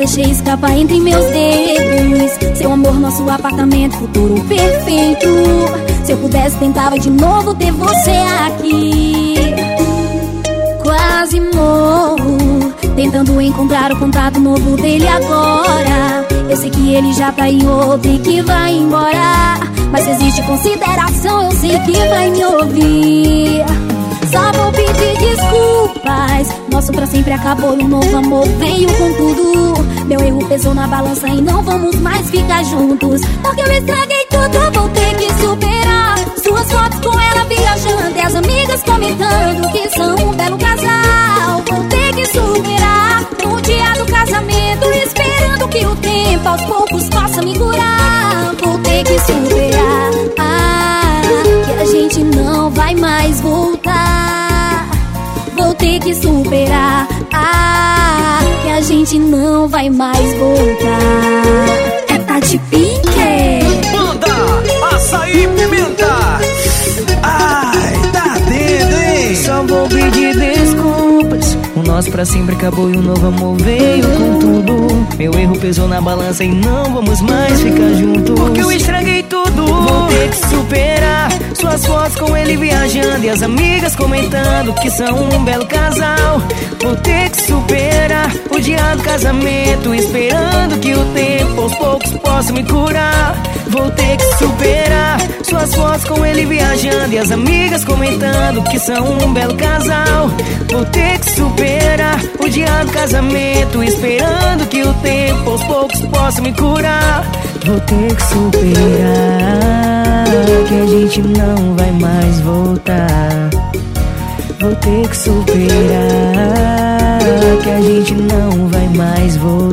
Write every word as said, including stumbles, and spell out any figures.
deixei escapar entre meus dedos. Seu amor, nosso apartamento, futuro perfeito. Se eu pudesse, tentava de novo ter você aqui. Quase morro, tentando encontrar o contato novo dele agora. Eu sei que ele já tá em outro e que vai embora, mas se existe consideração, eu sei que vai me ouvir. Só vou pedir desculpas. Nosso pra sempre acabou e um novo amor veio com tudo. Meu erro pesou na balança e não vamos mais ficar juntos. Porque eu estraguei tudo, vou ter que superar. Suas fotos com ela viajando e as amigas comentando que são um belo casal. Vou ter que superar no dia do casamento, esperando que o tempo aos poucos possa me curar. Vou ter que superar, ah, que a gente não vai mais voltar. Vou ter que superar, ah, que a gente não vai mais voltar. É Tati Pink. Manda Açaí Pimenta. Ai, tá dentro, hein? Só vou pedir desculpas. O nosso pra sempre acabou e um novo amor veio com tudo. Meu erro pesou na balança e não vamos mais ficar juntos. Porque eu estraguei tudo. Vou ter que superar suas fotos com ele viajando e as amigas comentando que são um belo casal. Vou ter que superar o dia do casamento, esperando que o tempo aos poucos possa me curar. Vou ter que superar suas fotos com ele viajando e as amigas comentando que são um belo casal. Vou ter que superar o dia do casamento, esperando que o tempo aos poucos possa me curar. Vou ter que superar, que a gente não vai mais voltar. Vou ter que superar, que a gente não vai mais voltar.